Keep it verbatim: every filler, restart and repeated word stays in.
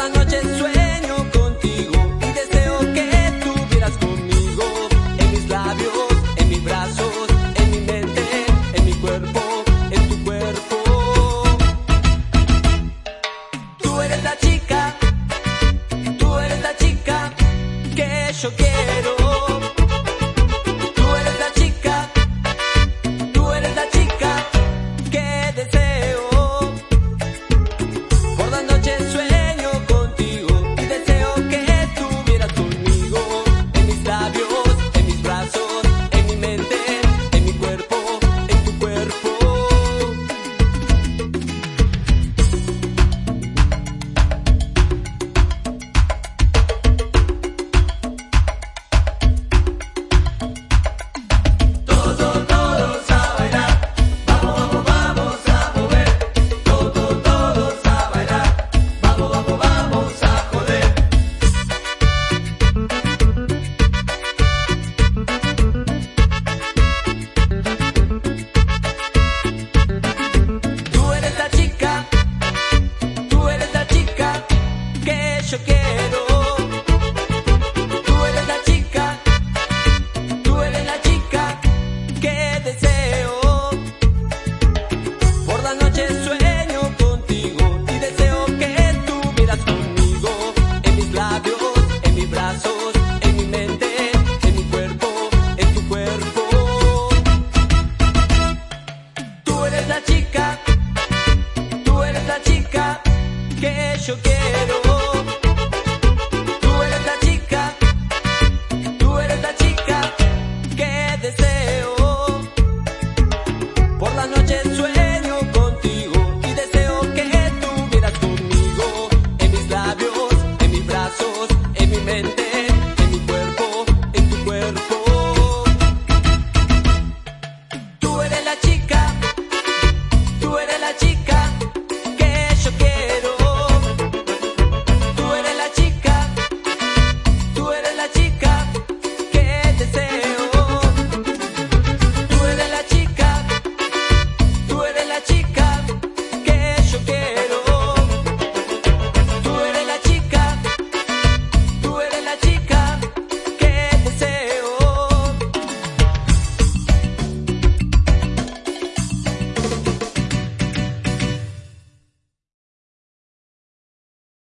las noches sueño contigo y deseo que estuvieras conmigo, en mis labios, en mis brazos, en mi mente, en mi cuerpo, en tu cuerpo. Tú eres la chica, tú eres la chica que yo quiero. Tú eres la chica, tú eres la chica que deseo. Por las noches sueño contigo y deseo que estuvieras conmigo, en mis labios, en mis brazos, en mi mente, en mi cuerpo, en tu cuerpo. Todos, todos a bailar, vamos, vamos, vamos a mover. Todos, todos a bailar, vamos, vamos, vamos a joder. Tú eres la chica, tú eres la chica que yo quiero. Tú eres la chica, tú eres la chica que deseo. Por las noches sueño contigo y deseo que estuvieras conmigo, en mis labios, en mis brazos, en mi mente, en mi cuerpo, en tu cuerpo. Tú eres la chica, tú eres la chica que yo quiero.